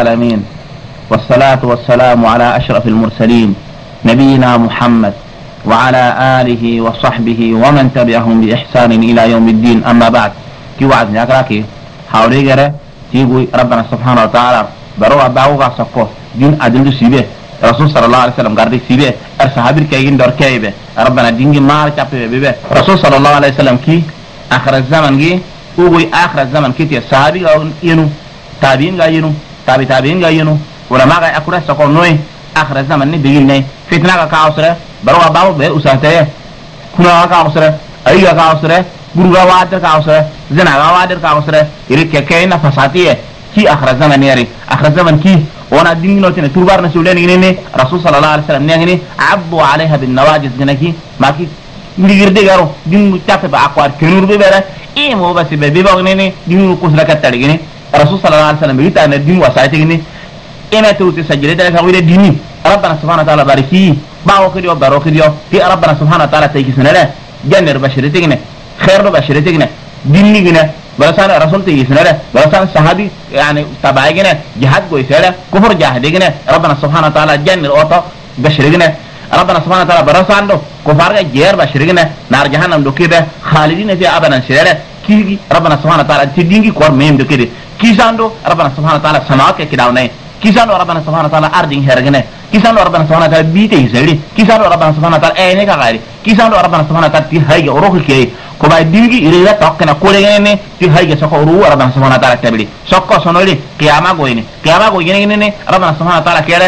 العالمين، والصلاة والسلام على أشرف المرسلين نبينا محمد وعلى آله وصحبه ومن تبعهم بإحسان إلى يوم الدين. أما بعد، كي وعد نكراكي حاولي غيره تيجي ربنا سبحانه وتعالى بروا باوغا سكو دين أدل سيبه رسول صلى الله عليه وسلم قال سيبه الصحابي كاين دور كايبه ربنا دينجي مار تشابه بيبه رسول صلى الله عليه وسلم كي آخر الزمن جي وهو آخر الزمن كي الصحابي ينو تابين غا ينو تابين غا ينو ولما غا أكره سكو نوي آخر الزمن ني بيجي ني فتنة كاوسره بروا باو به أساتيه كنا كاوسره أيها كاوسره بروغا وادر كاوسره زنا وادر كاوسره يريك كاين فساتيه كي آخر الزمن يري آخر الزمن كي وانا دين نوتين تربار نسولين غنيني رسول صلى الله عليه وسلم نغني عبوا عليها بالنواجذ غنكي ماكي ngirde garo din tafe ba akwar kenur be bere e mo ba se be ba ngene din ko sura ka tare gene rasul sallallahu alaihi wasallam bita na din wasaite gene e na to se sajile da ka wire dini rabbana subhanahu wa ta'ala bariki ba o kidio baro kidio ti rabbana subhanahu wa ta'ala tay kisnala janner bashirite gene khair bashirite gene dinni gene barasan rasul tay kisnala barasan sahabi yani tabai gene jihad go isala kufur jahade gene rabbana subhanahu wa ta'ala janner auto bashir gene ربنا سبحانه وتعالى برساندو كفار جير بشرينا نار جهنم دو كده خالدين فيها ابدا شريره كي ربنا سبحانه وتعالى تدينغي كور ميم دو كده كيساندو ربنا سبحانه وتعالى سماوات كداوناي كيساندو ربنا سبحانه وتعالى ارضين هرغنه كيساندو ربنا سبحانه وتعالى بيتي زري كيساندو ربنا سبحانه وتعالى اينه كغاري كيساندو ربنا سبحانه وتعالى تي هاي اوروك كي كوبا دينغي يريدا توكنا كولغنه تي هاي سكو رو ربنا سبحانه وتعالى تبلي سكو سونولي قيامه غوينه ربنا سبحانه وتعالى كيره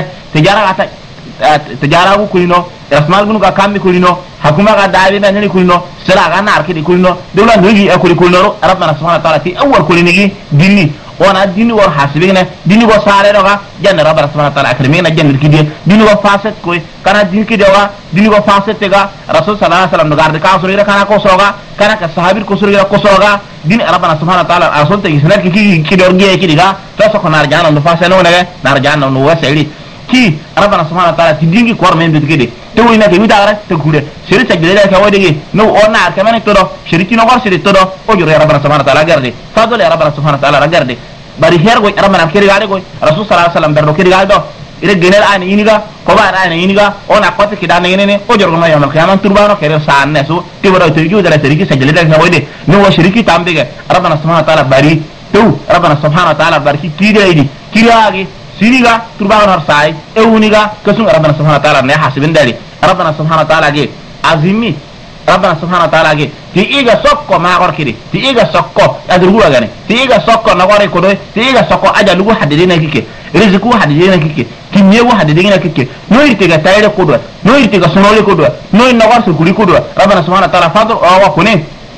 تجارة كلنا رسمال كنوا كامي كلنا حكومة قدامي بني كلنا سلا غنا أركيد كلنا دولة نيجي أكل كلنا ربنا سبحانه وتعالى في أول كل نيجي ديني وانا ديني ورحاسبينه ديني وصاري رغا جن ربنا سبحانه وتعالى أكرمينا جن الكدية ديني وفاسد كوي كنا دين كديوا ديني وفاسد تجا رسول صلى الله عليه وسلم نقارد كاسوري كنا كوسروغا كنا كصحابي كوسروغا دين ربنا سبحانه وتعالى رسول تيجي سنة كي دورجيه كديها تاسو كنا رجعنا نفاسد نونه نرجعنا نواسيري كي ربنا سبحانه وتعالى تدينغي كور مين بتكدي توينا كي ويدا غرس تكوده شريت سجلده كودغي نو اورنا اركمن تودو شريتي نو غور شريت تودو اوجو ربنا سبحانه وتعالى غردي فضل يا ربنا سبحانه وتعالى غردي bari her goy ربنا كيري غادي goy رسول صلى الله عليه وسلم برو كيري غادو ire genel an iniga ko ba an iniga ona kote ki dan ngene ojo no yamal qiyamah turbano kere saanne su ti wara to ju dara seriki sajlede kawde no wa shiriki tambege ربنا سبحانه وتعالى bari تو ربنا سبحانه وتعالى barki kideydi kiragi سيريغا تربان هرساي اونيغا كسون ربنا سبحانه وتعالى نه حاسبين داري ربنا سبحانه وتعالى جي عظيمي ربنا سبحانه وتعالى جي تي ايغا سوكو ما غور كيدي تي ايغا سوكو ادرغو غاني تي ايغا سوكو نغوري كودو تي ايغا سوكو اجا لوغو حددينا كيكي رزقو حددينا كيكي كيميو حددينا كيكي نو يرتيغا تايره كودو نو يرتيغا سنولي كودو نو نغور سكوري كودو ربنا سبحانه وتعالى فاضل او كوني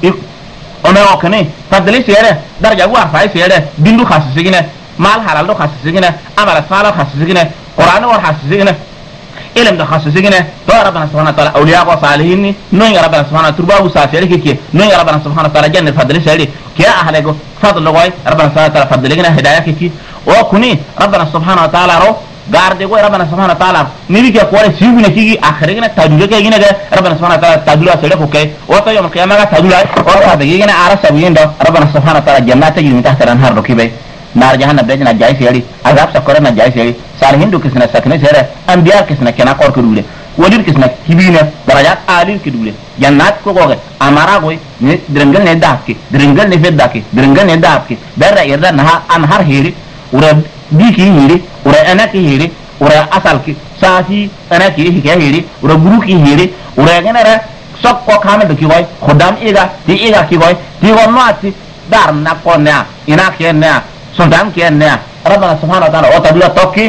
ona okane fadli sere darja wa fay sere bindu khassigine مال حلال دو خاصسينه عمل صالح خاصسينه قران ور خاصسينه علم دو خاصسينه تو ربنا سبحانه وتعالى اولياء وصالحين نو ربنا سبحانه وتعالى تربا وسافر كي نو ربنا سبحانه وتعالى جنة فضل سيري كيا اهلكو فضل لغوي ربنا سبحانه وتعالى فضل لنا هدايه كي وكوني ربنا سبحانه وتعالى رو غارد كو ربنا سبحانه وتعالى نيبي كي كوري سيبنا كي اخرنا تدوله كي غينا ربنا سبحانه وتعالى تدوله سيده كوكي وتو يوم القيامه تدوله او هذا عرس وين دو ربنا سبحانه وتعالى جنات تجري من تحت الانهار ركبي نار جهنم بيجنا جاي سيري عذاب سكرنا جاي سيري صالحين دو كسنا سكنه سيره انبياء كسنا كنا كور كدوله ولير كسنا كبينه درجات عالي كدوله جنات كو غوغه امارا غوي درنگل نه داكي درنگل نه فداكي درنگل نه داكي بره يردا نها انهار هيري ورا بيكي هيري ورا انا كي هيري ورا اصل كي ساسي انا كي هيري ورا بروكي هيري ورا غنره سوك كو كامل كي غوي خدام ايغا تي ايغا كي غوي تي ونواتي دار نكونيا انا كينيا سلطان كينيا ربنا سبحانه وتعالى وتدلا توكي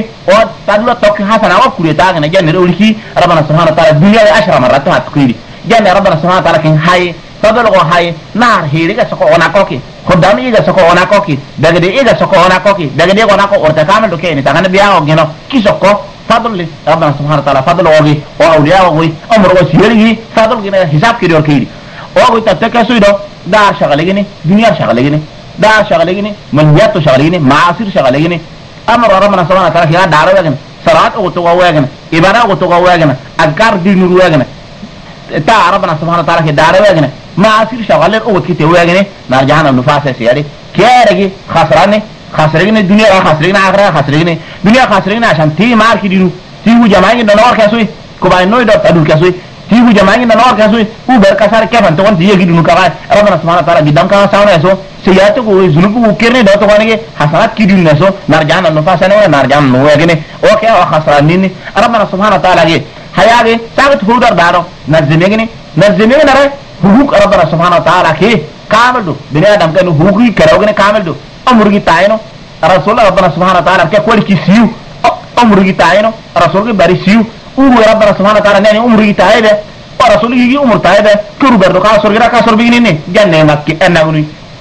حسنا وكل داغنا جن رولكي ربنا سبحانه وتعالى الدنيا 10 مرات هتكيدي جن ربنا سبحانه وتعالى كان هاي تدلو هاي نار هيريغا سكو انا كوكي خدام ايغا سكو انا كوكي دغدي ايغا سكو انا كوكي دغدي انا كو اورتا كامل دوكي تاغنا بيا اوغينو كي سكو فضل ربنا سبحانه وتعالى فضل اوغي او اولياء اوغي امر وسيري فضل كده حساب كيدور كيدي اوغي تتكسيدو دار شغليني دنيا شغليني دا شغليني من ياتو شغليني معاصر شغليني امر ربنا سبحانه وتعالى يا دار وغن صلاه او تو وغن عباده او تو وغن اذكار دين وغن تا ربنا سبحانه وتعالى يا دار وغن معاصر شغل او كيتي وغن نار جهنم نفاس سياري كيرغي خسرين الدنيا خسرين آخرة خسرين دنيا خسرين عشان تي مارك دينو تيجو جماعي النور كسوي كوباي نوي دوت أدول كسوي تيجو جماعي النور كسوي هو بركسار كيف أنت وان تيجي دينو كمان ربنا سبحانه وتعالى قدام كمان سامنا يسوع سياتو كوي زنوبو وكيرني دوت وانية حسنات كيدين نسوع نرجعنا نفاسنا ولا نرجعنا نوه كني أوكي أو خسرانين ربنا سبحانه وتعالى جي هياجي ساعة هودر دارو نزميني نرى حقوق ربنا سبحانه وتعالى كي كامل دو بني آدم كانوا حقوقي كراوغني كامل دو أمرغي تاينو رسول ربنا سبحانه وتعالى كي كل كي سيو أمرغي تاينو رسول باري سيو ربنا سبحانه وتعالى ناني أمرغي تايده ورسول يجي أمر تايده كرو بردو كاسور غير كاسور بيني جنة مكي أنغني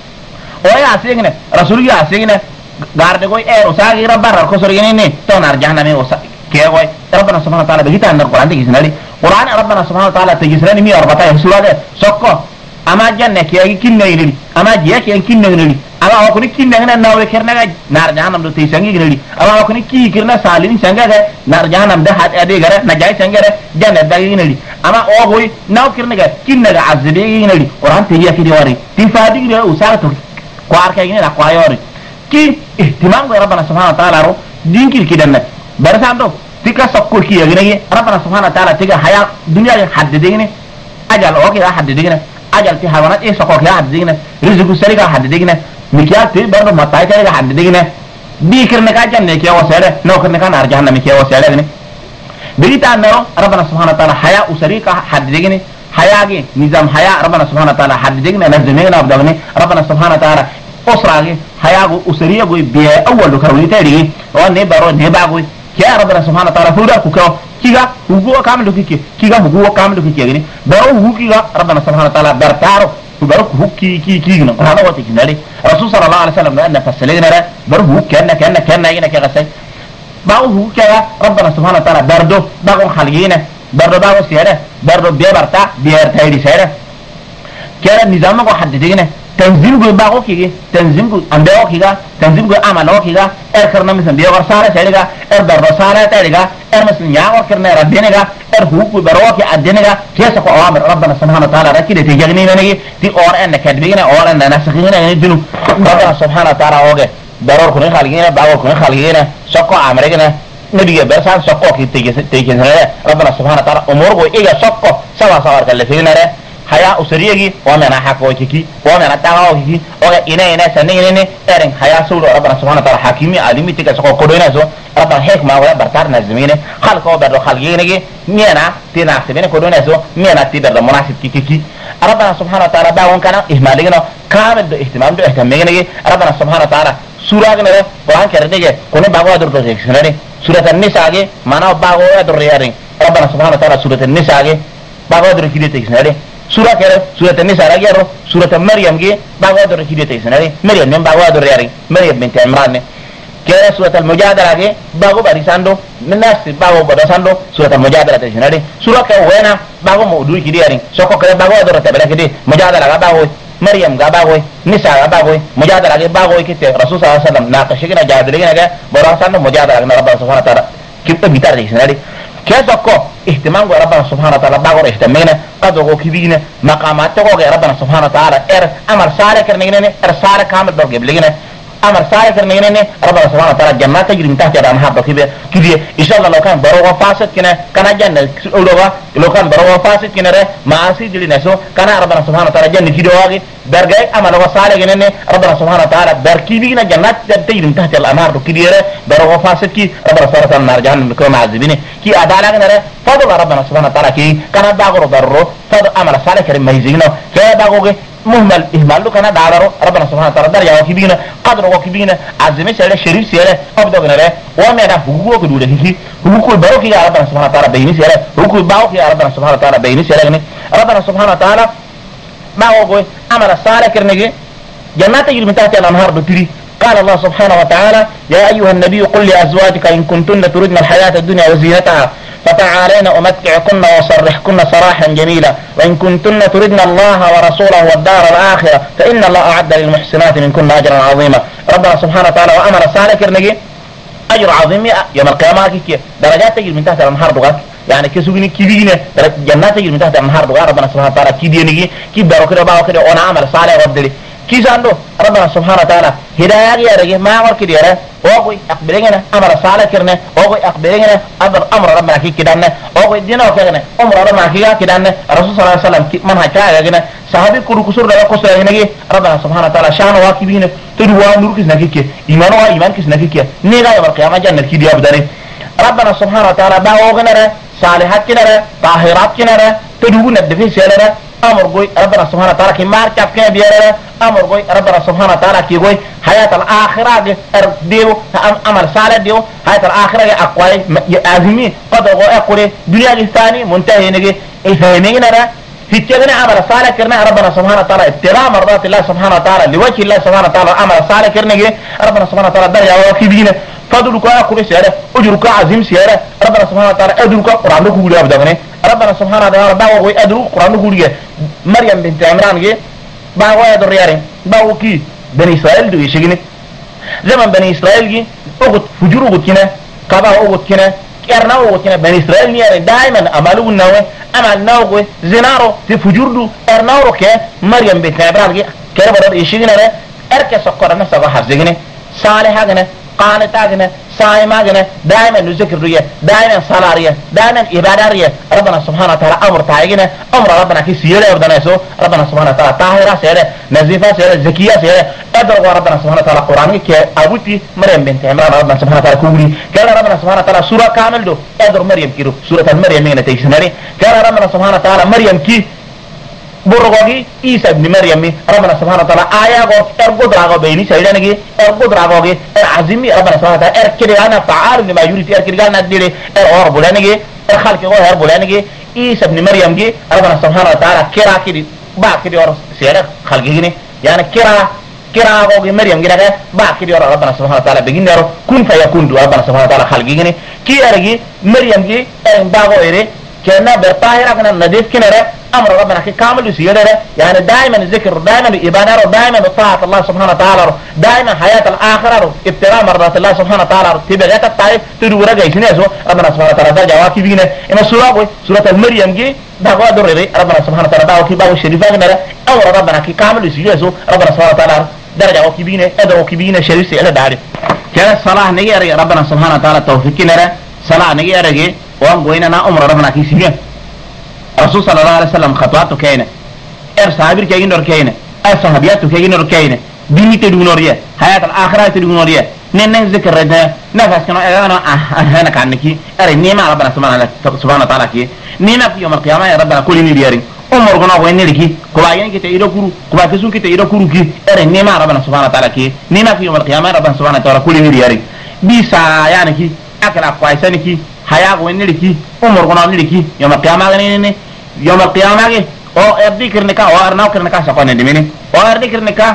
ويا أسيغنا رسول يجي أسيغنا غارد كوي وساغي ربنا كاسور يني تونار جهنم وسا كي كوي ربنا سبحانه وتعالى بيتا أن القرآن تجسنالي قرآن ربنا سبحانه وتعالى تجسنالي 114 سورة سوكو أما جنة كي كيننا يلي أما جيا كي كيننا يلي أما أكوني كيننا هنا ناوي كرنا نار جهنم دو تيسانجي يلي أما أكوني كي كرنا سالين سانجا نار جهنم ده هات أدي غيره نجاي سانجا جنة ده يلي أما أكوي ناو كرنا كيننا عزبي يلي قرآن تيجي كي دواري تفادي كده وسارة كوار كي يلي أقوياري كي اهتمام ربنا سبحانه وتعالى رو دين كي كده برسان دو تيكا سكول كي يغني ربنا سبحانه وتعالى تيكا حياة دنيا حدديني أجل أوكي حدديني أجل في حيوانات إيه سكوك حدديني رزق السرقة حدديني مكيال تي برضو مطاي تيكا حدديني بيكرنا كاجن نكيا وسيلة نوكرنا كان أرجعنا مكيا وسيلة غني بريتا نرو ربنا سبحانه وتعالى حياة وسرقة حدديني حياة نظام حياة ربنا سبحانه وتعالى حدديني نزمينا أبدأني ربنا سبحانه وتعالى أسرعي حياة وسرقة بي أول كروي تيري ونبرو نباغوي كيا ربنا سبحانه وتعالى فودا كوكو كيغا هوغو كامل كيكي كيغا هوغو كامل كيكي غني برو هوكيغا ربنا سبحانه وتعالى برتارو برو هوكي كي كيغنا هذا وقت كناري رسول صلى الله عليه وسلم ان فسلنا برو هوك كان ينا كغسي باو هوكيا ربنا سبحانه وتعالى بردو باو خلينا بردو باو سيره بردو بيبرتا بيرتايدي سيره كيا نظام كو حددينا تنظيم جو باغو كيغي تنظيم جو اندو كيغا تنظيم جو عملو كيغا كرنا مثلا بيغور ساره سيرغا بردو ساره تيرغا مثلا يا كرنا ردينغا هوك بروكي ادينغا كيسا كو اوامر ربنا سبحانه وتعالى ركيد تيجني نغي تي اور ان كدبينا اور ان نسخينا دينو ربنا سبحانه وتعالى اوغي برور كن خالقينا باغور كن خالقينا سكو امريكنا نبي برسان سكو كي تيجن ربنا سبحانه وتعالى امور كو ايغا سكو سوا سوا كلفينا حياة أسرية ومن حقوقك ومن تاوهك أو إنا سنين إرن حياة سول ربنا سبحانه وتعالى حكيمي علمي تكسر كودينا زو ربنا حكمة ولا برتار نزمينه خلقه بدر خلقينه مينا تناسبينه كودينا زو مينا تبدر مناسب كي ربنا سبحانه وتعالى باون كان إهمالنا كامل اهتمام اهتمامنا ربنا سبحانه وتعالى سورة جنره قرآن كرديه كونه باغوا در تجسنه سورة النساء مانا باغوا در ريارين ربنا سبحانه وتعالى سورة النساء باغوا در كده تجسنه سورة كده سورة النساء راجعوا سورة مريم جي باغوا در كده تجسنه مريم من باغوا در ريارين مريم بنت عمران كده سورة المجادلة جي باغوا باريساندو من الناس باغوا باريساندو سورة المجادلة تجسنه سورة كده وينا باغوا موضوع كده ريارين سوكو كده باغوا در تبلا كده مجادلة باغوا مريم غباوي نساء غباوي مجادلة غباوي كده رسول صلى الله عليه وسلم ناقشنا جادلنا جا براسنا مجادلة ربنا سبحانه وتعالى كيف بيتار دي كيف كو اهتمام ربنا سبحانه وتعالى باغور اهتمينا قدو كبينا مقامات تو ربنا سبحانه وتعالى امر صالح كرنينا صالح كامل دور جبلنا امر صالح كرنينا ربنا سبحانه وتعالى جنات تجري من تحت الانهار كده ان شاء الله لو كان برو فاسد كنا جنة لو كان برو فاسد كنا معاصي دي نسو كان ربنا سبحانه وتعالى جنة كده واغي درجاي امل صالح كنا ربنا سبحانه وتعالى بركيبينا جنات تجري من تحت الانهار كده برو فاسد كي ربنا سبحانه وتعالى نار جهنم كما معذبين كي ادالا كنا فضل ربنا سبحانه وتعالى كي كان باغور برو فضل امل صالح كريم ميزينو كي باغوغي مهمل إهمال له كنا دارو ربنا سبحانه وتعالى درجة وكبينا قدر وكبينا عزمي سيرة شريف سيرة أبدا كنا وما أنا حقوق كدوله هي حقوق الباو كي ربنا سبحانه وتعالى بيني سيرة حقوق الباو كي ربنا سبحانه وتعالى بيني سيرة ربنا سبحانه وتعالى ما هو قوي أمر الصالح كرنيجي جنات تجري من تحت الأنهار بتري قال الله سبحانه وتعالى يا أيها النبي قل لأزواجك إن كنتن تردن الحياة الدنيا وزينتها فتعالين أمتعكن وصرحكن سراحا جميلا وإن كنتن تردن الله ورسوله والدار الآخرة فإن الله أعد للمحسنات منكن أجرا عظيما ربنا سبحانه وتعالى وأمر الصالح كرنجي أجر عظيم يوم القيامة كي درجات تجري من تحت الأنهار دوغات يعني كسوغني كيدينا جنات تجري من تحت الأنهار دوغات ربنا سبحانه وتعالى كيديني كي باو كده وانا عمل صالح ودلي كيساندو ربنا سبحانه وتعالى هداية يا ما أمر كديرة أوقي أقبلنا أمر صالح كرنا أوقي أقبلنا أمر ربنا كي كدانا أوقي دينا وكذا أمر ربنا كي كدانا الرسول صلى الله عليه وسلم من هكذا كنا صحابي كل كسر ده كسر يعني ربنا سبحانه وتعالى شان واقبين تدوا نور كيس نكيك إيمان كيس نكيك نيجا يوم القيامة جنة كي أبداني ربنا سبحانه وتعالى باوغنا صالحات كنا طاهرات كنا تدوا ندفي سيرنا أمر قوي ربنا سبحانه وتعالى كي مار كاب كنا بيرنا أمر قوي ربنا سبحانه وتعالى كي قوي حياة الآخرة ديو أمر صالح ديو حياة الآخرة أقوى أزمي قد أقوى دنيا الثاني منتهي نجي إفهمينا في تجنا أمر صالح كرنا ربنا سبحانه وتعالى ابتلاء مرضات الله سبحانه وتعالى لوجه الله سبحانه وتعالى أمر صالح كرنا ربنا سبحانه وتعالى درجة وكبيرة فضلك أقوى سيارة أجرك عظيم سيارة ربنا سبحانه وتعالى أدرك قرآن كولي أبدأنا ربنا سبحانه وتعالى باوي أدرك قرآن كولي مريم بنت عمران باوي أدر يارين باوكي بني إسرائيل دو يشجني زمن بني إسرائيل أقط فجور أقط كنا كبا أقط كنا كأرنا أقط كنا بني إسرائيل نيارين دائما أمالو النوى أمال نوى زنارو تفجور دو أرناو كه مريم بنت عمران كربلاء يشجني أركز سكرنا سبا حفظني صالح هذا قانتاغنا صائماغنا دائما نذكر ريا دائما صلاريا دائما عباداريا ربنا سبحانه وتعالى امر تاعينا امر ربنا كي سيره ودنا سو ربنا سبحانه وتعالى طاهره سيره نظيفه سيره زكيه سيره ادر ربنا سبحانه وتعالى قران كي ابوتي مريم بنت عمران ربنا سبحانه وتعالى كوري قال ربنا سبحانه وتعالى سوره كامل دو ادر مريم كيرو سوره المريم من تيسنري قال ربنا سبحانه وتعالى مريم كي برغوغي عيسى ابن مريم ربنا سبحانه وتعالى آية ارغو دراغو بيني سيدانغي ارغو دراغوغي عظيمي ربنا سبحانه وتعالى اركدي انا فعال لما يريد اركدي انا نديري اور بولانغي خلق اور بولانغي عيسى ابن مريم جي ربنا سبحانه وتعالى كرا كدي با كدي اور سيره خلقيني يعني كرا غوغي مريم جي با كدي اور ربنا سبحانه وتعالى بيغينرو كن فيكون ربنا سبحانه وتعالى خلقيني كي ارغي مريم جي ان باغو ايري كنا برطاهرة كنا نضيف كنا أمر ربنا كي كامل يسير يعني دائما الذكر دائما الإبادة دائما طاعة الله سبحانه وتعالى دائما حياة الآخرة ابتلاء مرضات الله سبحانه وتعالى تبغيت الطائف تدور جايسين يسو ربنا سبحانه وتعالى ده جواكي بينا إن سورة المريم جي دعوة درري ربنا سبحانه وتعالى دعوة كي باو الشريفة كنا أمر ربنا كي كامل يسير يسو ربنا سبحانه وتعالى درجة وكبينة أدو كبينة شريف سيئة داري كان الصلاة نجاري ربنا سبحانه وتعالى توفيقنا صلاة نجاري وان قوينا أمر ربنا كي سيئة رسول صلى الله عليه وسلم خطواته كينه صحابير كيين دور كينه صحابيات كيين دور كينه ديني تدونوريه حياه الاخره تدونوريه نن ذكر رجنا نفس كانوا انا انا كانكي اري نيما ربنا سبحانه وتعالى كي نيما في يوم القيامه يا ربنا كل نيرين عمر غنا وين لكي كواين كي تيدو كورو كوا كسون كي تيدو كورو كي اري نيما ربنا سبحانه وتعالى كي نيما في يوم القيامه ربنا سبحانه وتعالى كل نيرين بيسا يعني كي اكلا كويسني كي حياه وين لكي عمر غنا لكي يوم القيامه غني يوم القيامة او ذكر نكاح او ارناو كرنكاح سقون دميني او ذكر نكاح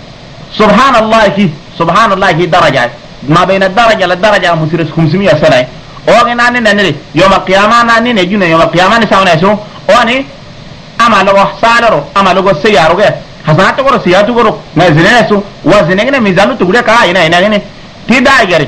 سبحان الله كي درجات ما بين الدرجة للدرجة مسيرس 500 سنة او غناني ننري يوم القيامة ناني نجونا يوم القيامة نساونا يسو او اني اما لو حصالرو اما لو سيارو حسنات ورو سياتو ورو نزلنا يسو وزننا ميزانو تقول لك هنا تي دايغري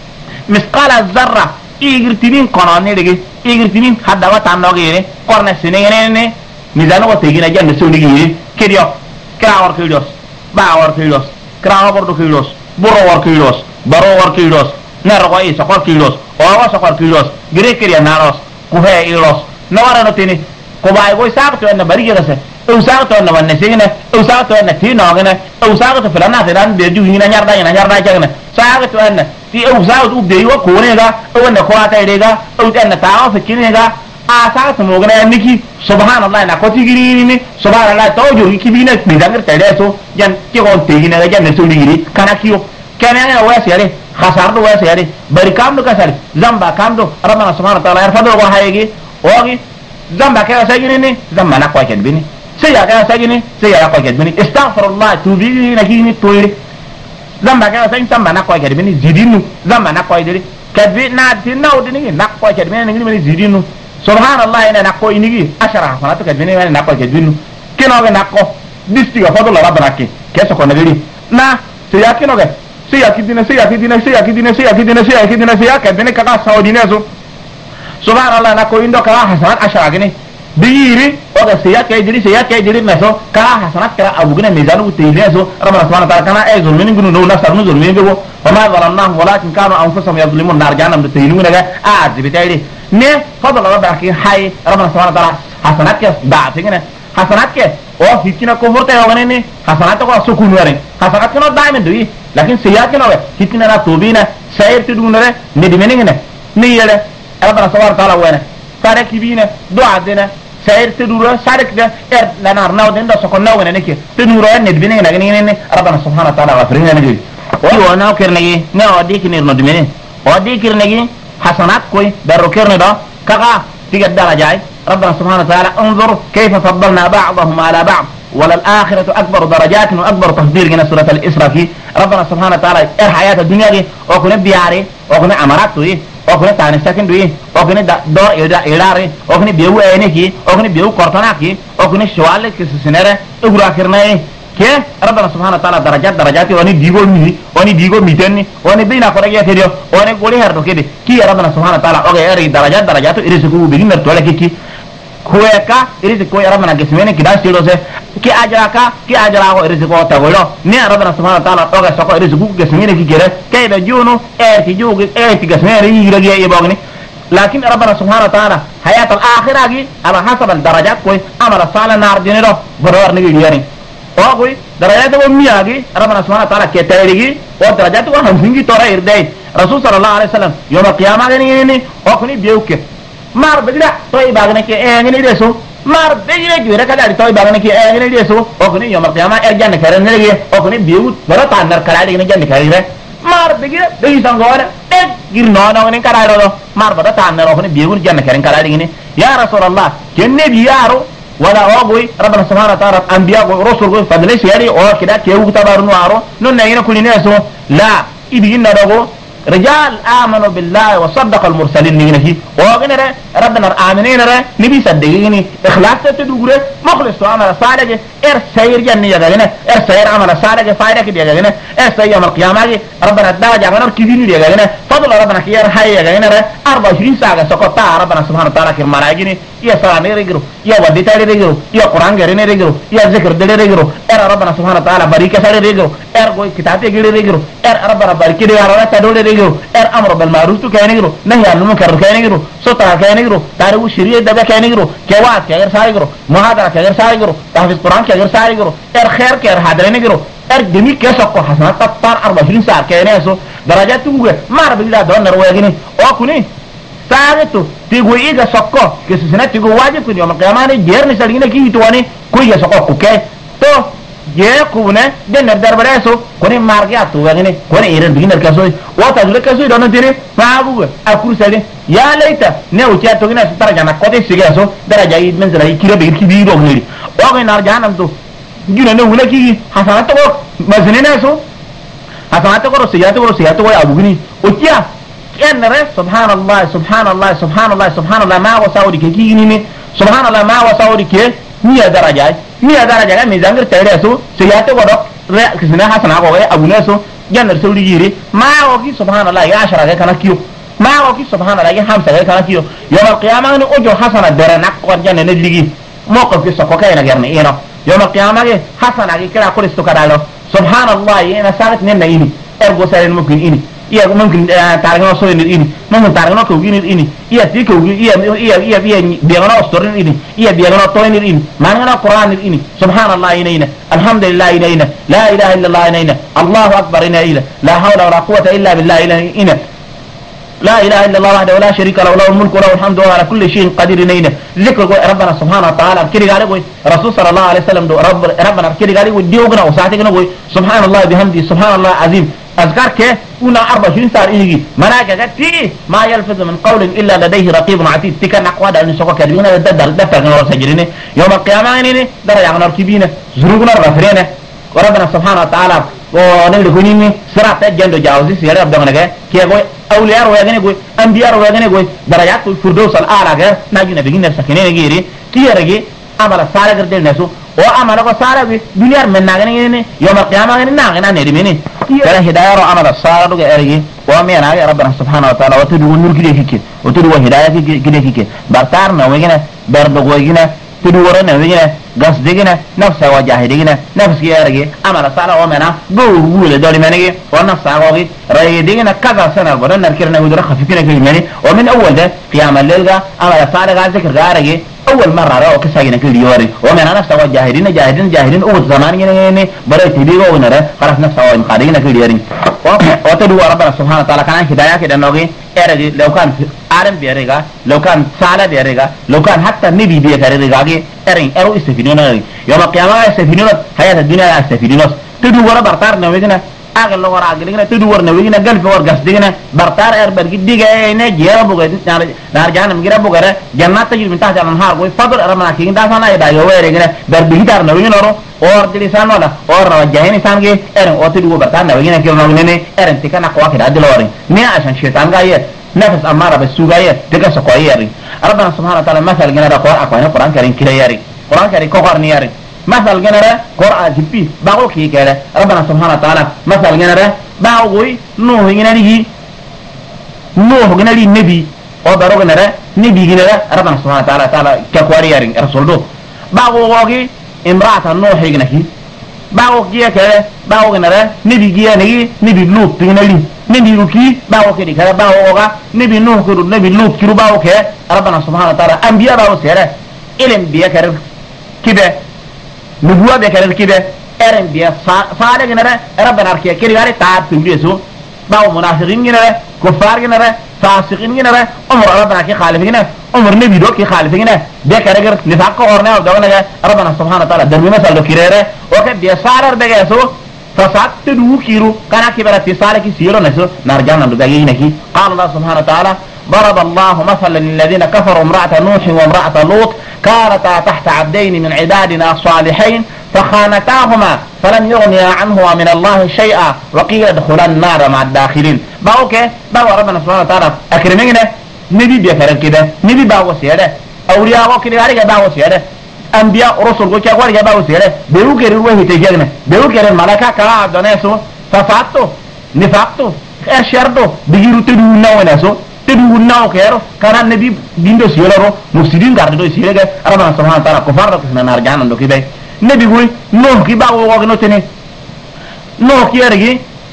مثقال الذرة إيجرتين قناني لقي إيجرتين حدا وطن لقيه قرن سنين ميزانه وتيجينا جنة سونيجي كيديو كراور كيلوس باور كيلوس كراور برضو كيلوس برو كيلوس برو كيلوس نرقاي سقر كيلوس أو سقر كيلوس غريكيا ناروس كوه إيلوس نوارا نتيني كوباي بوي ساقط أن بريجي رسه أو ساقط أن ونسينا أو ساقط أن تيناغنا أو ساقط فلان فلان بيجو هنا نياردا جانا ساقط أن في أو ساقط أبديوا كونيغا أو أن كواتا إيريغا أو أن تاو فكينيغا ساقط موغنا نيكي سبحان الله نكوتي غيريني سبحان الله توجو كيبينا ميزانغر تيداسو جان كيغون تيغينا جان نسوليغيري كاناكيو كانانا واسياري خسارة واسياري بريكامدو كساري زمبا كامدو ربنا سبحانه وتعالى يرفضو وهايغي اوغي زمبا كيغا سايغيني زمبا نكوا كدبيني سيا كيغا سايغيني سيا نكوا كدبيني استغفر الله توبيغي نكيني تويري زمبا كيغا سايغيني زمبا نكوا كدبيني زيدينو زمبا نكوا يدري كدبي نادي ناوديني نكوا كدبيني نغني زيدينو سبحان الله إن نكوا إنيجي أشرح فناتو كدبيني وين نكوا كدبينو كنوغي نكوا ديستيغا فضل ربنا كيسو كونغيري نا سيا كنوغي سيا كدبيني كاكا سعودينيزو سبحان الله نكو إندو كلا حسنات أشرح biyiri oga siya kay diri meso ka hasanat kara abugina mizanu tayleso rabbana subhanahu wa ta'ala kana ay zulmin gunu no nasar no zulmin bego wama zalamnahum walakin kanu anfusahum yadhlimun nar janam de tayinu naga azibitayri ne fadal rabbaki hay rabbana subhanahu wa ta'ala hasanat ke ba'tingina hasanat ke o hikina ko horta yogane ne hasanat ko sukun ware hasanat no daimen dui lakin siya ke no hikina na tobina sayr tudunare ne dimeningene ne yele rabbana subhanahu wa ta'ala wena sare kibina do adena sayr tudura sare kida lanar naw den do sokon naw ne ke tudura ne dimeningene ne rabbana subhanahu wa ta'ala wafrina ne o na kernegi ne o dikini no dimene o dikirnegi hasanat koy daro kerne do kaga tiga darajay ربنا سبحانه وتعالى انظر كيف فضلنا بعضهم على بعض وللآخرة أكبر درجات وأكبر تفضيل من سورة الإسراء في ربنا سبحانه وتعالى حياة الدنيا دي وكنا بياري وكنا عمرات دوي وكنا تاني سكن دوي وكنا دور إداري وكنا بيو أينكي وكنا بيو كورتناكي وكنا شوالك كسسنرة أقول آخرنا كي ربنا سبحانه وتعالى درجات وني ديغو ميتني وني بينا فرقيا تيريو وني قولي هردو كده كي ربنا سبحانه وتعالى أغير درجات إرسكو بيجي مرتولك كي kueka iriziko rabbana gesmene kidas tiro se ki ajraka ki ajrako iriziko tagolo ne rabbana subhanahu wa ta'ala oga soko iriziko gesmene ki gere kay be juno ti jugo ti gesmene yira gi ibogni lakin rabbana subhanahu wa ta'ala hayat al akhirah gi ala hasab al darajat koy amala sala nar dinero boror ni yari o koy darajat bo miyagi rabbana subhanahu wa ta'ala ke tayrigi o darajat ko hanfingi tora irdai rasul sallallahu alaihi wasallam yom al qiyamah ni o kuni biuke mar begira toy bagane ke ngene deso mar begira jure kada toy bagane ke ngene deso okuni yom qiyama janna karen nege okuni biu bara tanar karade ngene janna karire mar begira begi sangora de gir no ngene karado do mar bara tanar okuni biu janna karen karade ngene ya rasulullah kenne biyaro wala ogoy rabbana subhanahu wa ta'ala anbiya go rasul go fadle shari o kida ke u tabarnu aro non ngene kuline so la ibinna dogo رجال آمنوا بالله وصدق المرسلين نيجي وغنره ربنا آمنين ره نبي صدقيني إخلاص تدوره مخلص عمل صالح سير جنة يجعلنا سير عمل صالح فايدة كده يجعلنا سير يوم القيامة ربنا الدرجة عنا كذين يجعلنا فضل ربنا كير حي يجعلنا 24 ساعة سقطا ربنا سبحانه وتعالى كير مراجعني يا سلام يرجعوا يا ودي تاري يرجعوا يا قرآن غيرنا يرجعوا يا ذكر دل يرجعوا ربنا سبحانه وتعالى بريكة سال يرجعوا قوي كتاب يرجعوا ربنا بريكة يا رب تدور يرجعوا امر بالمعروف كاينغرو نهي عن المنكر كاينغرو سطر كاينغرو تعرف شريعه دبا كاينغرو كوات كغير سايغرو محاضره كغير سايغرو تحفيظ قران كغير سايغرو خير كغير حاضرينغرو جميع كسقو حسنات تطار 24 ساعه كايناسو درجات توغ مار بلا دون رويغني او كوني ساعتو تيغو ايغا سقو كسسنا تيغو واجب كني يوم القيامه جيرني سالينا كي تواني كوي سقو كوكاي تو je kubune denner darbare so koni marga to wagene koni iren dinar kaso wata dule kaso don tire fabu akur sade ya leita ne o tia to gina tara jana kote sige so daraja yi men zara kiro be ki bi do ngiri o ga nar janam to gina ne wala ki hasana to mazene ne so hasana to ko siya to abu gini o tia kenre subhanallah ma wasaudi ke ki ni subhanallah ma wasaudi ke niya daraja ga mizangir tayre so siyate godo re kisna hasana ko ga abune so jannar sawri yiri ma wa ki subhanallah ya ashara ga kana kiyo ma wa ki subhanallah ya hamsa ga kana kiyo yawm alqiyamah ni ojo hasana dara nak ko janne ne ligi mo ko fi sokko kayna garne ino yawm alqiyamah ge hasana ga kira ko listo kadalo subhanallah ina sagat ne nayini ergo saren mumkin ini iya mungkin targano so ini mungkin targano ko ini iya tiko iya biarno story ini iya biarno to ini mana Quran ini subhanallah ini alhamdulillah ini la ilaha illallah ini Allahu akbar ini la hawla wala quwwata illa billah ini لا إله إلا الله وحده ولا شريك له له الملك وله الحمد وهو على كل شيء قدير نينا ذكر ربنا سبحانه وتعالى كده قال رسول صلى الله عليه وسلم ربنا كده قال ديوغنا وساعتنا سبحان الله بحمده سبحان الله عظيم أذكار كه ونا 24 ساعة إيجي مراجعة تي ما يلفظ من قول إلا لديه رقيب عتيد تكن أقواد أن سوق كريمنا دفتر نور سجرينه يوم القيامة إني درجة نور كبيرة زروقنا رفرينه وربنا سبحانه وتعالى ونقول كونيني سرعة جندو جاوزي سيارة بدنا كه كي أقول أولياء رويانه كوي أنبياء رويانه كوي درجات الفردوس الأعلى كه ناجينا بيجي نفس كنيه نجيري كي يرجع عمل سارة كردل نسو أو عمل كو سارة بي دنيا من ناقني إني يوم القيامة إني ناقنا نري مني كلا هداية رو عمل سارة لو كأرجع وامي أنا ربنا سبحانه وتعالى وتدو نور كده كده وتدو هداية كده كده برتار نوعنا بردغوينا تدورنا وينا قصدنا نفسها وجاهدنا نفس يارجي أمر صالح ومنا قول دولي مني ونفس عواقي رايدينا كذا سنة ورنا الكرنا ودرخ فينا كلمني ومن أول ده قيام الليل أمر صالح ذكر غارجي أول مرة رأوا كساجنا كل يوري ومن نفسها وجاهدين أول زمان يعني بريت بيجوا ونرى خلاص نفسها ومقادينا كل يوري وتدور ربنا سبحانه وتعالى كان هداية كده نوعي أرجي لو كان عالم بيرجع لو كان صالح بيرجع لو كان حتى نبي بيرجع أرين أرو استفيدون يوم القيامة استفيدون حياة الدنيا استفيدون تدور برتار نوعينا أغلى ورا عقلنا تدور نوعينا قلب ورقصدنا برتار برجع ديجا جيرا بوجد نارجعنا مجرا بوجرة جنات تجي من تحت الأنهار ويفضل رمنا كين داسنا يدا يويرجنا بربيتار نوعينا رو اور دلسان ولا اور وجهين إنسان كي أرين أوتدور برتار نوعينا كيلو نوعينا أرين تكنا قوة كده دلوري نيا عشان شيطان جاي نفس أمارة بالسوقية تكسر قوية ربنا سبحانه وتعالى مثل جنرا قرآن كريم كده ياري قرآن كريم كوكر نياري مثل جنرا قرآن جبي باقو كي كده ربنا سبحانه وتعالى مثل جنرا باقوي نوح جنري نبي أو بارو جنرا نبي جنرا ربنا سبحانه وتعالى كقواري ياري رسول دو باقوي امرأة نوح جنكي باقو كي كده باقو جنرا نبي جيا نبي لوط جنري نبي لوكي باقو كده كده باقو نبي نوح كده نبي لوط كده باقو كده ربنا سبحانه وتعالى أنبياء باقو سيره إلهم بيكرر كده نبوة بيكرر كده إرم بيا صالح جنرا ربنا أركيه كده غير تعب تبليسو باقو منافقين جنرا كفار جنرا فاسقين جنرا عمر ربنا كي خالف جنرا عمر نبي دو كي خالف جنرا بيكرر نفاق قرنا ودونا ربنا سبحانه وتعالى دربي مثل لو كيره وكده بيا صالح بيجاسو فسات تدو كيرو كان كبرت صالح كي سيرو نسو نرجعنا لبعيد نكى قال الله سبحانه وتعالى ضرب الله مثلا للذين كفروا امرأة نوح وامرأة لوط كانتا تحت عبدين من عبادنا الصالحين فخانتاهما فلم يغنيا عنهما من الله شيئا وقيل ادخلا النار مع الداخلين باوكي باو ربنا سبحانه وتعالى اكرمنا نبي بيكرر كده نبي باو سياده اولياء وكده غاري باو سياده انبياء ورسل وكده غاري باو سياده بيوكر وهي تجنا بيوكر الملائكه كلا دونسو ففاتو نفاقتو اشردو بيجرو تدونا ونسو تدونا وكيرو كان النبي بيندو سيلرو مفسدين غاردو سيلغا ربنا سبحانه وتعالى كفار كنا نرجعنا ندو كده نبي قوي نوح كي باو وغنو تني نوح كيرغي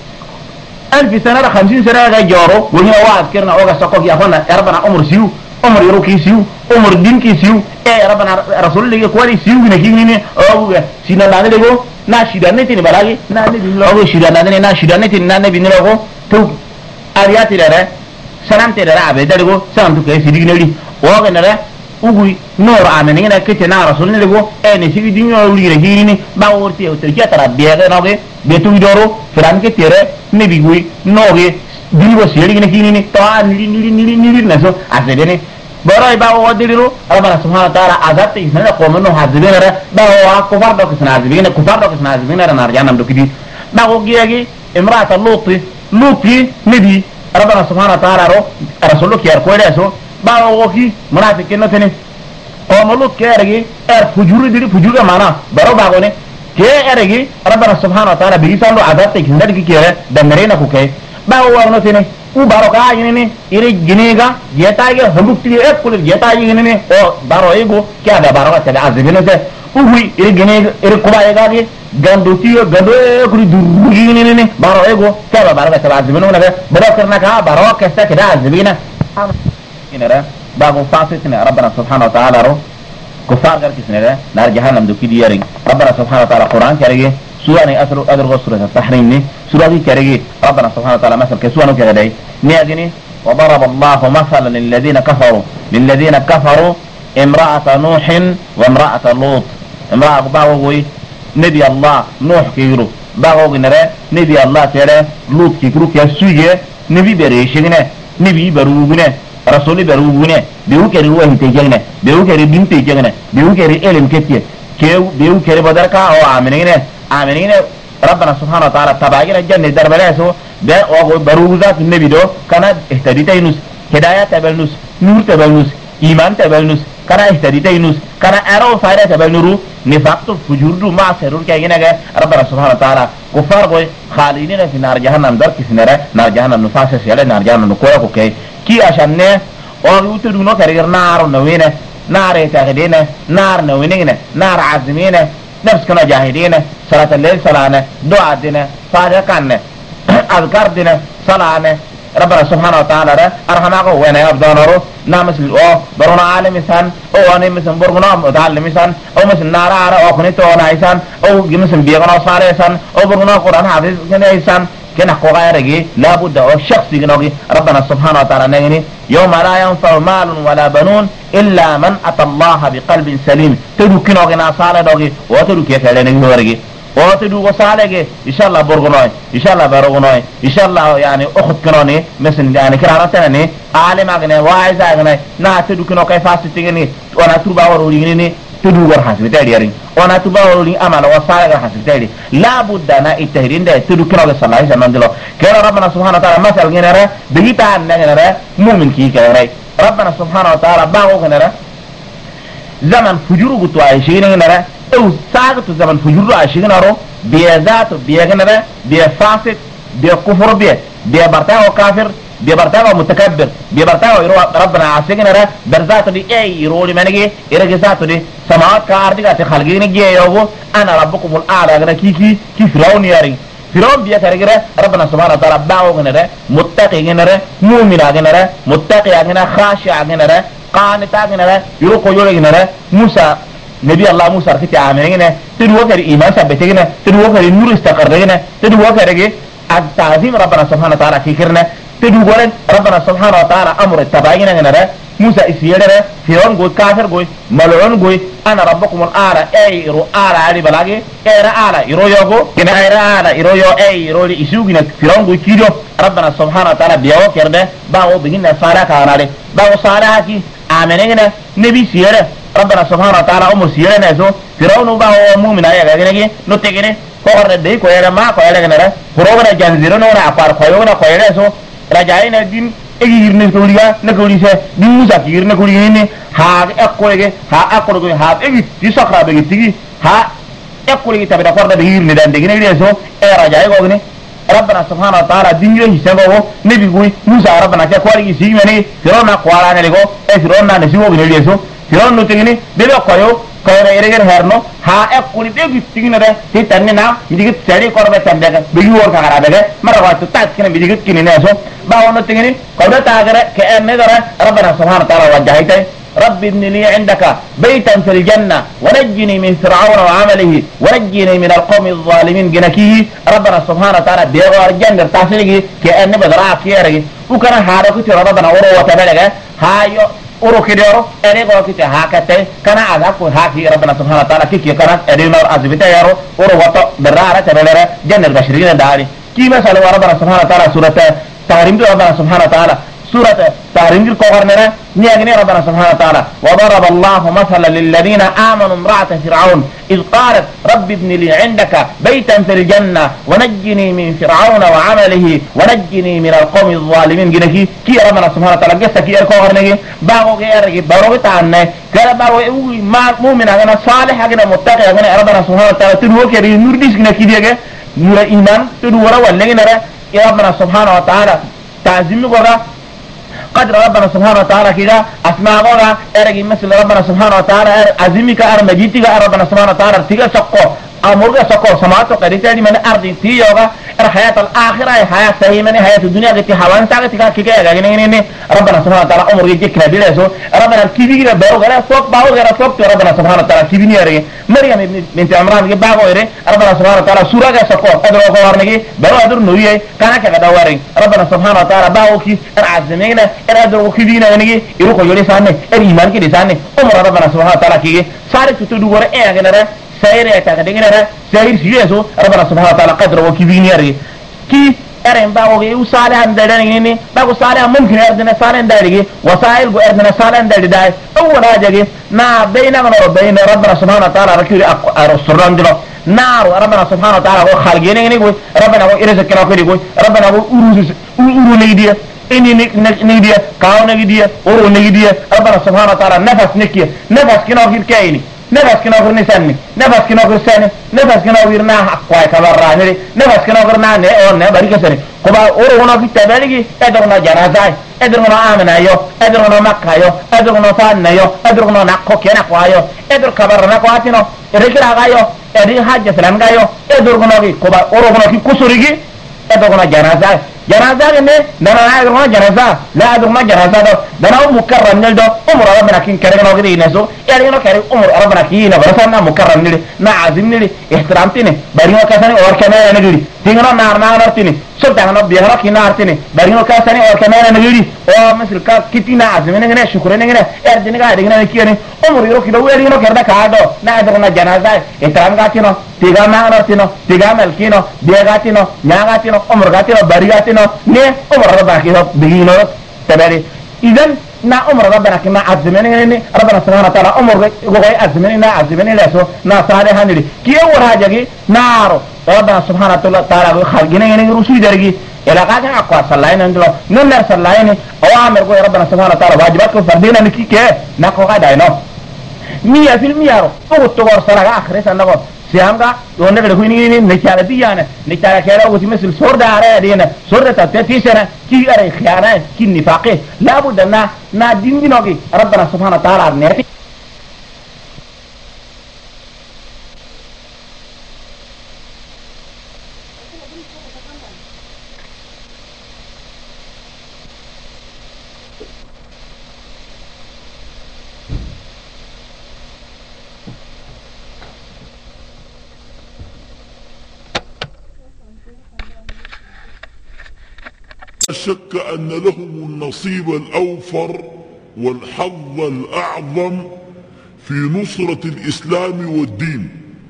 1000 سنه 50 سنه غا جورو وهي واحد كرنا اوغا سكو يا فنا ربنا عمر سيو عمر يروكي سيو عمر دين كي سيو ربنا رسول الله كوري سيو نكي ني او سينا نانه دغو نا شيدانه تني بالاغي نا نبي لو شيدانه نا شيدانه تني نا نبي نلو تو ارياتي دره سلام تدرا ابي دغو سلام تو كاي سيدي نلي اوغا نره ugu nor amene ngena kete na rasul ne lego ene sigi di ñoo wuli ne hiri ni ba worti o te jatara biere noge betu doro fran ke tere ne bi gui noge di wo siri ne hiri ni to ni na so azebene boro ba o diriro Allah subhanahu wa ta'ala azate isna ko meno hazibena ra ba o ko fardo ko sna azibena ko fardo ko sna azibena ra nar janam do kidi ba o giyagi imra'at luti nabi ربنا سبحانه وتعالى رسوله كير كويسو باوكي منافقين نتني او ملوك كيرغي فجور دي فجور معنا برو باغوني كي ارغي ربنا سبحانه وتعالى بيسالو عذابتك ندرك كيره دمرينا كوكي باو نتني u baro ka yini iri ginega yetaage hambukti ekul yetaage yini o baro ego kya da baro ta azibino se uhui iri ginega iri kuba egage gandotiyo gando kuri duru yini baro ego kya baro ta azibino na baro karna ka baro ka sa kida azibina inara bago fasit ne rabbana subhanahu wa ta'ala ro kufar gar kisnere nar jahannam do kidi yari rabbana subhanahu wa ta'ala quran karege سورة أثر سورة التحريم سورة كريجي ربنا سبحانه وتعالى مثل كسوانو كذا نيجني وضرب الله مثلا للذين كفروا امرأة نوح وامرأة لوط امرأة باوي نبي الله نوح كيرو باوي نرى نبي الله ترى لوط كيرو كيسويه نبي بريشينه نبي بروغنه رسول بروغنه بيو كري وين تيجنه بيو كري دين تيجنه بيو كري علم كتير كيو بيو كري بدركا او آمنين ربنا سبحانه وتعالى تباقينا الجنة دربلاسو بروزات النبي دو كان اهتديتينوس هداية تبلنوس نور تبلنوس إيمان تبلنوس كان اهتديتينوس كان أرو فايدة تبلنورو نفاقتو فجوردو مع سرور كينا ربنا سبحانه وتعالى كفار قوي خالدين في نار جهنم در كسنرة نار جهنم نفاسس يلا نار جهنم نكورا كي عشان نه ويوتدونو كرير نار نوينة نار تغدين نار نوينين نار عزمين نفس كنا جاهدين صلاة الليل صلاة دعاء دين صادقان أذكار دين صلاة ربنا سبحانه وتعالى أرحمه وين يبدونه نامس الأو برونا عالم إنسان أو أنا مثل برغنا متعلم إنسان أو مثل نارا أو كنيتو أنا إنسان أو مثل بيغنا صالح إنسان أو برغنا قرآن حافظ كنا إنسان كنا قغيرجي لابد أو شخص يجنوي ربنا سبحانه وتعالى نجني يوم لا ينفع مال ولا بنون إلا من أتى الله بقلب سليم تدو كنا غنا صالح دوغي وتدو كيف علينا نورجي وتدو وصالحه إن شاء الله برغناي إن شاء الله برغناي إن شاء الله يعني أخذ كناني مثل يعني كرارتني عالم أغنى واعظ أغنى نا تدو كنا كيف أستيقني وأنا تربى وروليني تدو ورحاس بتاعي وانا تباولي امل وصالح حسب تاعي لا بد انا التهرين ده تدو كنا صلى الله عليه وسلم كان ربنا سبحانه وتعالى مثل غيره بيتا نغيره مؤمن كي كره ربنا سبحانه وتعالى باو غيره زمن فجور بتو عايشين غيره او ساعه زمن فجور عايشين نارو بيذات بيغنره بفاسق بكفر بيبرتا وكافر بيبرتاغ متكبر بيبرتاغ ربنا عاسقنا برزات دي اي يرولي منجي ارجسات دي سماوات كاردي خلقين جي يوغو انا ربكم الاعلى غنا كي فرعون ياري فرعون بيا كرغره ربنا سبحانه وتعالى باو غنره متقي غنره مؤمن غنره متقي غنره خاشع غنره قانت غنره يروكو يوري غنره موسى نبي الله موسى كتي عاملين تدو كر ايمان ثبتنا تدو كر نور استقرنا تدو كر التعظيم ربنا سبحانه وتعالى كيرنا تدوغورن ربنا سبحانه وتعالى امر التباين غنره موسى اسيره فرعون غو كافر غو ملعون غو انا ربكم الاعلى اي رو اعلى علي بلاغي ايرا اعلى يرو يوغو كنا ايرا اعلى يرو يو اي رو لي اسوغنا فرعون غو كيدو ربنا سبحانه وتعالى بيو كرده باو بينا صالح كانالي باو صالح كي امنين نبي سيره ربنا سبحانه وتعالى امر سيره نزو فرعون باو مؤمن ايا غنغي نوتيغني كورن دي كويرا ما كويرا غنره فروغنا جانزيرو نورا اقار كويونا كويرا سو rajaina din egirne toliga na kolise din musa kirne koline ha ekkolege ha akkolege ha egi ti sakra be tigi ha ekkolege tabeda korda be hirne dan de gine so e rajai go gine rabbana subhanahu wa ta'ala dingre hisago nabi goy musa rabbana ka kwali si mene firona kwala ne go e firona ne siwo gine so firon no tigini bebe koyo koyna eregen herno ha ekkuni begi tigina de ti tanni na midigit sari korbe tambega begi wor ka gara bege mara wa tu tat kina midigit kini ne so ba wono tigini koda tagare ke enne dara rabbana subhanahu wa ta'ala wajhaita رب ابن لي عندك بيتا في الجنة ونجني من فرعون وعمله ونجني من القوم الظالمين جنكيه ربنا سبحانه وتعالى بيغار الجنة تاسلقي كأن بدراء كيري وكان حاركتي ربنا ورو وتبلغ هايو ورو كديرو أني قوكتي هاكتي كان عذابك هاكي ربنا سبحانه وتعالى كي كان أدينا أزبتا يارو ورو وطو براء تبلغ جنة البشرين داري كي مثلا ربنا سبحانه وتعالى سورة تحريم ربنا سبحانه وتعالى سورة تحريم القرآن نيجي ربنا سبحانه وتعالى وضرب الله مثلا للذين آمنوا امرأة فرعون إذ قالت رب ابن لي عندك بيتا في الجنة ونجني من فرعون وعمله ونجني من القوم الظالمين جنكي كي ربنا سبحانه وتعالى قصة كي القرآن باغو غيرك باغو تعنى قال باغو ما مؤمن أنا صالح أنا متقي أنا ربنا سبحانه وتعالى تدوه كري نور ديس جنكي ديجا نور إيمان تدوه ولا نرى يا ربنا سبحانه وتعالى تعزيم قرآن قدر ربنا سبحانه وتعالى كذا أسماء غورا أرجع مثل ربنا سبحانه وتعالى عزيمك أرمجيتك ربنا سبحانه وتعالى تيجا سقو أمورك سقو سماعته قريتة دي من أرض تيجا الحياة الآخرة حياة سهي من حياة الدنيا التي حوالين ساعتك كذا يعني ربنا سبحانه وتعالى أمور يجيك نبيله سو ربنا الكبير باو غير فوق باو غير فوق ربنا سبحانه وتعالى كبير يري مريم بنت عمران كي باو غير ربنا سبحانه وتعالى سورة سقو قدر وقوارني باو أدر نويه كان كذا وارين ربنا سبحانه وتعالى باو كي العزمين أدر وكبيرنا يعني يروح يولي سانه الإيمان كده سانه أمر ربنا سبحانه وتعالى كي صار تدور كنره سير يتكلمنا سير سياسو ربنا سبحانه وتعالى قدر وكبير يري كي أرين باو غيو صالح عندنا باو صالح ممكن أردنا صالح عندنا وسائل جو أردنا صالح عندنا أول حاجة ما بيننا وبين ربنا سبحانه وتعالى ركيل الرسولان دلو نار ربنا سبحانه وتعالى هو خالقين يقول ربنا هو إرزقنا كل يقول ربنا هو أورو نيديا إني نيديا كاو نيديا أورو نيديا ربنا سبحانه وتعالى نفس نكيا نفس كنا غير كايني نفس كنا غير نسني نفس كنا غير سني نفس كنا غير نا قواي كبر راهري نفس كنا غير نا أو نا بريك سني كوبا أورغنا في تبالغي أدرنا جنازة أدرنا آمنا يو أدرنا مكة يو أدرنا فان يو أدرنا نقو كنا قوايو أدر كبرنا قواتنا ركلا غايو أدري حاج سلام غايو أدرنا في كوبا أورغنا في كسوريجي أدرنا جنازة جنازة إنه دنا أدرنا جنازة لا أدرنا جنازة ده دنا مكرم نلدو أمور ربنا كين كرينا وكذي ينسو يعني إنه كريم أمور ربنا كين برسنا مكرم نلي نعزم نلي احترامتني برينا كساني أوركنا نجري تيجنا نار نارتني سلطان بيهرا كنا أرتني برينا كساني أوركنا نجري أو مثل كتينا عزم نجنا شكرا نجنا أردنا قاعدين نكيرني أمور يروح كده ويرينا كردا كادو نأدرنا جنازة احترام قاتينو تيجا نارتنو تيجا ملكينو بيعاتينو نعاتينو أمور قاتينو برياتينو نه أمور ربنا كده بيجينو تباري إذن نا أمر ربنا كنا عزمني ربنا سبحانه وتعالى أمر وغاي عزمني لسه نا صالح هنري كي أول حاجة نارو ربنا سبحانه وتعالى خالقنا يعني رسول درجي إلى قاعدة أقوى صلاين عندنا نمر صلاين أوامر قوي ربنا سبحانه وتعالى واجبات فردينا نكى كه نكو قاعدة إنه 100% رو أو تقول صلاة آخر سنة سيامك يونا كده كوني نكالة ديانا نكالة كده وتي مثل سورة عريا دينا سورة تتفيسنا كي أري خيانة كي نفاقه لابد أن نا دين دينوكي ربنا سبحانه وتعالى نهتي لا شك أن لهم النصيب الأوفر والحظ الأعظم في نصرة الإسلام والدين.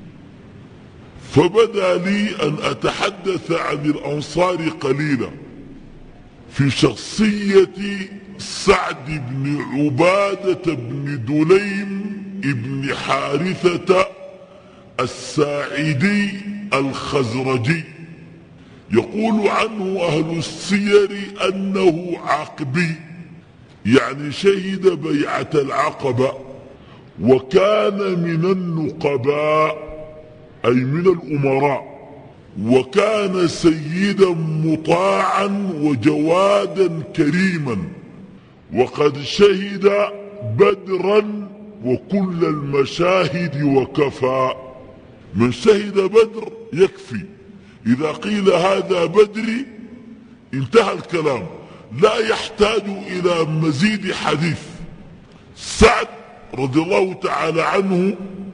فبدا لي أن أتحدث عن الأنصار قليلا في شخصية سعد بن عبادة بن دليم بن حارثة الساعدي الخزرجي. يقول عنه أهل السير أنه عقبي، يعني شهد بيعة العقبة، وكان من النقباء أي من الأمراء، وكان سيدا مطاعا وجوادا كريما، وقد شهد بدرا وكل المشاهد وكفى. من شهد بدر يكفي، إذا قيل هذا بدري انتهى الكلام، لا يحتاج إلى مزيد حديث. سعد رضي الله تعالى عنه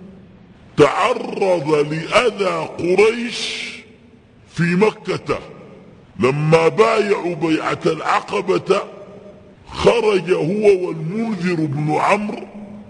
تعرض لأذى قريش في مكة لما بايعوا بيعة العقبة. خرج هو والمنذر بن عمرو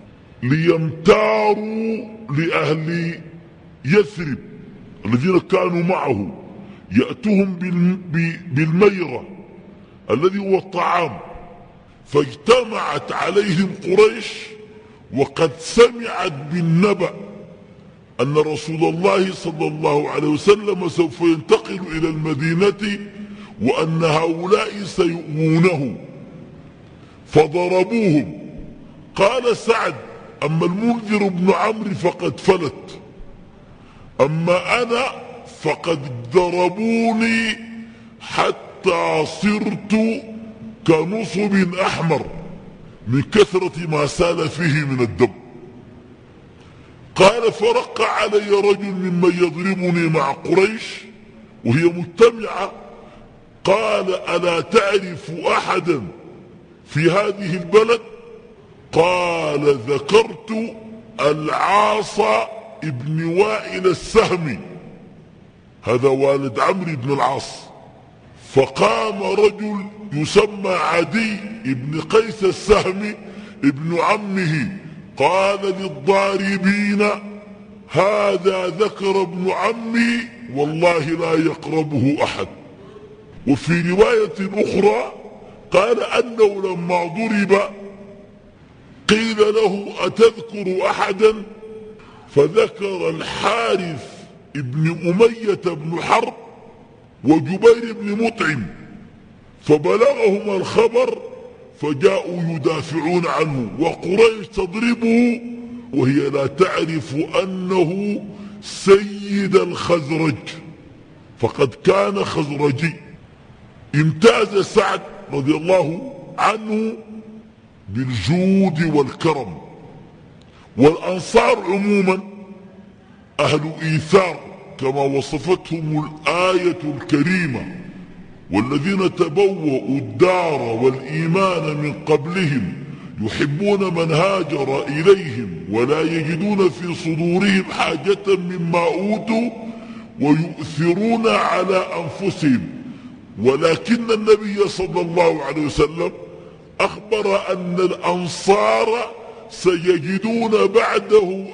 ليمتاروا لأهل يثرب الذين كانوا معه، يأتوهم بالميرة الذي هو الطعام. فاجتمعت عليهم قريش وقد سمعت بالنبأ أن رسول الله صلى الله عليه وسلم سوف ينتقل إلى المدينة وأن هؤلاء سيؤمونه، فضربوهم. قال سعد: أما المنذر بن عمرو فقد فلت، أما أنا فقد ضربوني حتى صرت كنصب أحمر من كثرة ما سال فيه من الدم. قال: فرق علي رجل ممن يضربني مع قريش وهي مجتمعة. قال: ألا تعرف أحدا في هذه البلد؟ قال: ذكرت العاص ابن وائل السهمي، هذا والد عمرو بن العاص. فقام رجل يسمى عدي ابن قيس السهمي ابن عمه، قال للضاربين: هذا ذكر ابن عمي والله لا يقربه أحد. وفي رواية أخرى قال أنه لما ضرب قيل له: أتذكر أحدا؟ فذكر الحارث ابن أمية بن حرب وجبير بن مطعم، فبلغهما الخبر فجاءوا يدافعون عنه، وقريش تضربه وهي لا تعرف أنه سيد الخزرج، فقد كان خزرجي. امتاز سعد رضي الله عنه بالجود والكرم. والأنصار عموما أهل إيثار كما وصفتهم الآية الكريمة: والذين تبوأوا الدار والإيمان من قبلهم يحبون من هاجر إليهم ولا يجدون في صدورهم حاجة مما أوتوا ويؤثرون على أنفسهم. ولكن النبي صلى الله عليه وسلم أخبر أن الأنصار سيجدون بعده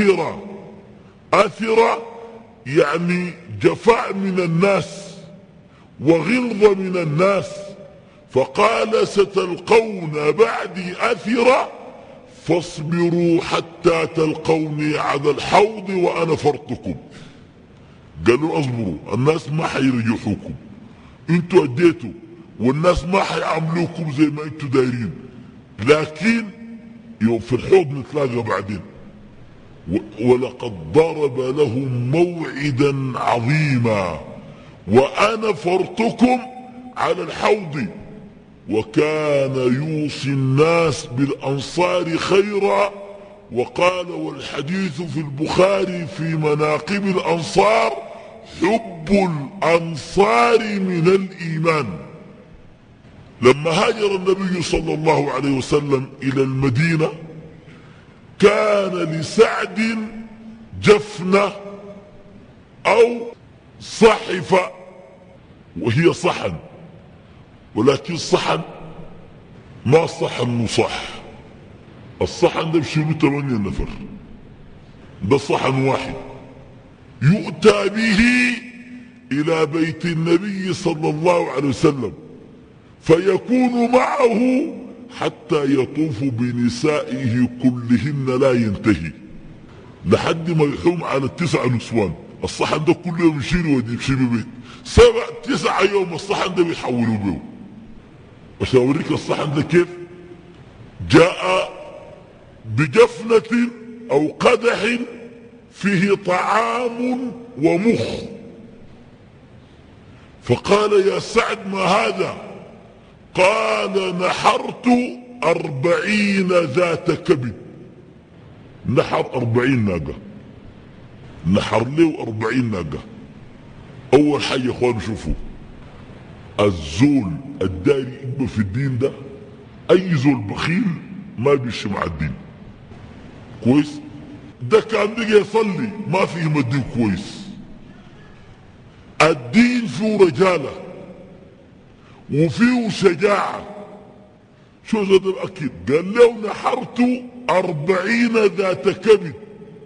أثرة يعني جفاء من الناس وغلظة من الناس، فقال: ستلقون بعدي أثرة فاصبروا حتى تلقوني على الحوض وأنا فرطكم. قالوا: اصبروا، الناس ما حيرجحوكم، انتوا اديتوا والناس ما حيعملوكم زي ما انتوا دايرين، لكن يوم في الحوض نتلاقى بعدين. ولقد ضرب لهم موعدا عظيما وأنا فرطكم على الحوض. وكان يوصي الناس بالأنصار خيرا. وقال: والحديث في البخاري في مناقب الأنصار: حب الأنصار من الإيمان. لما هاجر النبي صلى الله عليه وسلم إلى المدينة كان لسعد جفنة أو صحفة، وهي صحن، ولكن صحن ما صحن مصح. الصحن ده بشيله 8 نفر، ده صحن واحد يؤتى به إلى بيت النبي صلى الله عليه وسلم فيكون معه حتى يطوف بنسائه كلهن لا ينتهي، لحد ما يحوم على 9 نسوان. الصحن ده كل يوم يشيله ويمشي ببيت 9 يوم الصحن ده بيحولوا به. عشان اوريك الصحن ده كيف جاء بجفنة او قدح فيه طعام ومخ، فقال: يا سعد ما هذا؟ قال: نحرت 40 ذات كبد. نحر 40 ناقة، نحر له 40 ناقة. اول حاجة يا اخوان شوفوا، الزول الداري يبقى في الدين ده، اي زول بخيل ما بيمشي مع الدين كويس. ده كان بيجي يصلي ما فيه مدين كويس. الدين فيه رجالة وفيه شجاعة. شو زاد الأكيد؟ قال: لو نحرت 40 ذات كبد.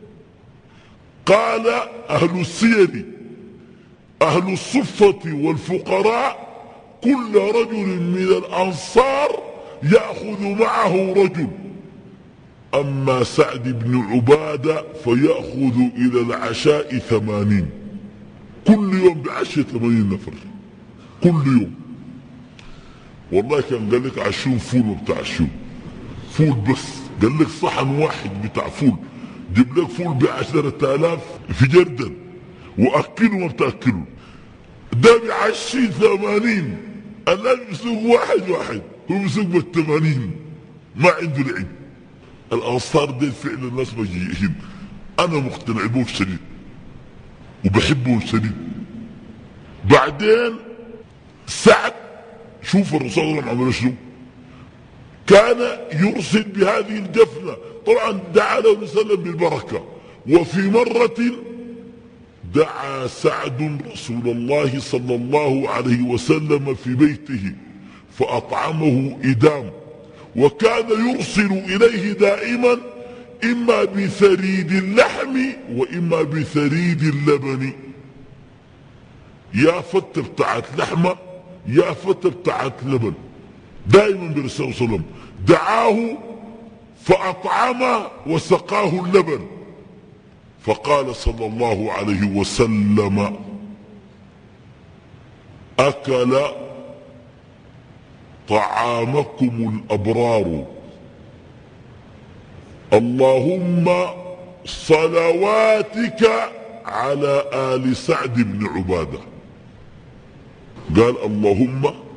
قال أهل السير أهل الصفة والفقراء: كل رجل من الأنصار يأخذ معه رجل، أما سعد بن عبادة فيأخذ إلى العشاء 80. كل يوم بعشاء 80 نفر كل يوم. والله كان قال لك عشون فول وبتاع عشون فول بس، قال لك صحن واحد بتاع فول جيب لك فول ب10,000 في جردل وأكله ما بتأكله. ده بعشي 80. الآن بيسوق واحد هو بيسوق بال80، ما عنده العيد. الأنصار دي فعلا الناس مجيئين، أنا مقتنع بهم شديد وبحبهم شديد. بعدين سعد شوف الرسول صلى الله عليه وسلم عمل شنو، كان يرسل بهذه الجفنة. طبعا دعا له وسلم بالبركة. وفي مرة دعا سعد رسول الله صلى الله عليه وسلم في بيته فأطعمه إدام، وكان يرسل إليه دائما إما بثريد اللحم وإما بثريد اللبن. يا فتة بتاعت لحمة يا فتة بتاعت لبن، دائما بالرسول صلى الله عليه وسلم دعاه فأطعمه وسقاه اللبن. فقال صلى الله عليه وسلم: أكل طعامكم الأبرار، اللهم صلواتك على آل سعد بن عبادة. قال: اللهم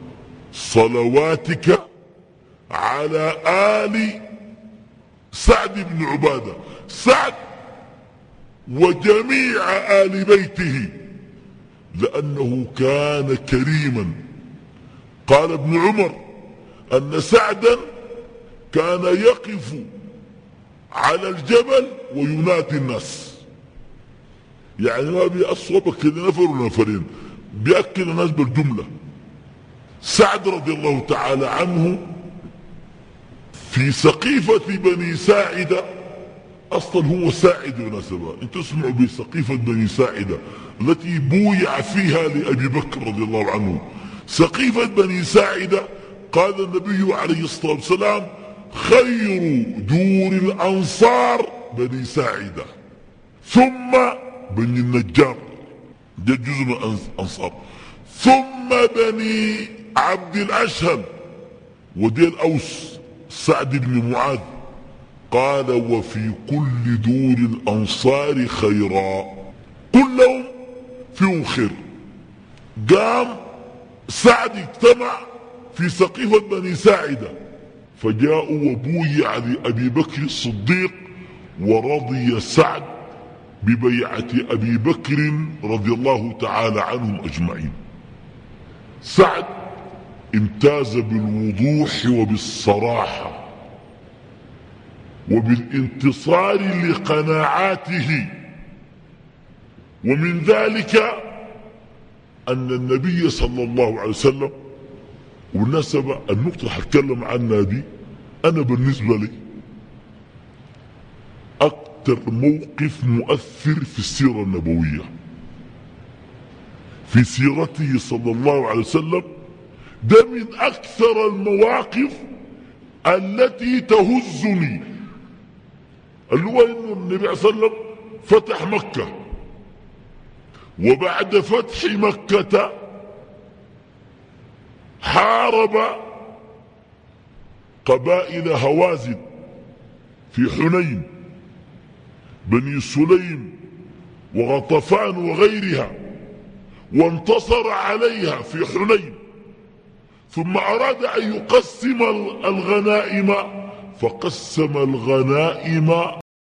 صلواتك على آل سعد بن عبادة، سعد وجميع آل بيته، لأنه كان كريما. قال ابن عمر أن سعدا كان يقف على الجبل وينادي الناس، يعني ما بيأصوبك كده نفر ونفرين، بيأكل الناس بالجملة. سعد رضي الله تعالى عنه في سقيفة بني ساعدة، أصلا هو ساعد بالمناسبة، انتوا اسمعوا بسقيفة بني ساعدة التي بويع فيها لأبي بكر رضي الله عنه. سقيفة بني ساعدة قال النبي عليه الصلاة والسلام: خير دور الأنصار بني ساعدة، ثم بني النجار، ده جزء من الأنصار، ثم بني عبد الأشهل، ودي الأوس سعد بن معاذ. قال: وفي كل دور الأنصار خيرا، كلهم فيهم خير. قام سعد اجتمع في سقيفة بني ساعدة، فجاءوا وبويع لأبي بكر الصديق، ورضي سعد ببيعة أبي بكر رضي الله تعالى عنهم أجمعين. سعد امتاز بالوضوح وبالصراحة وبالانتصار لقناعاته، ومن ذلك أن النبي صلى الله عليه وسلم، والنسبة النقطة اللي هتكلم عنها دي أنا بالنسبة لي أكثر موقف مؤثر في السيرة النبوية، في سيرته صلى الله عليه وسلم، ده من أكثر المواقف التي تهزني، اللي هو إنه النبي صلى الله عليه وسلم فتح مكة، وبعد فتح مكة حارب قبائل هوازن في حنين، بني سليم وغطفان وغيرها، وانتصر عليها في حنين، ثم أراد أن يقسم الغنائم، فقسم الغنائم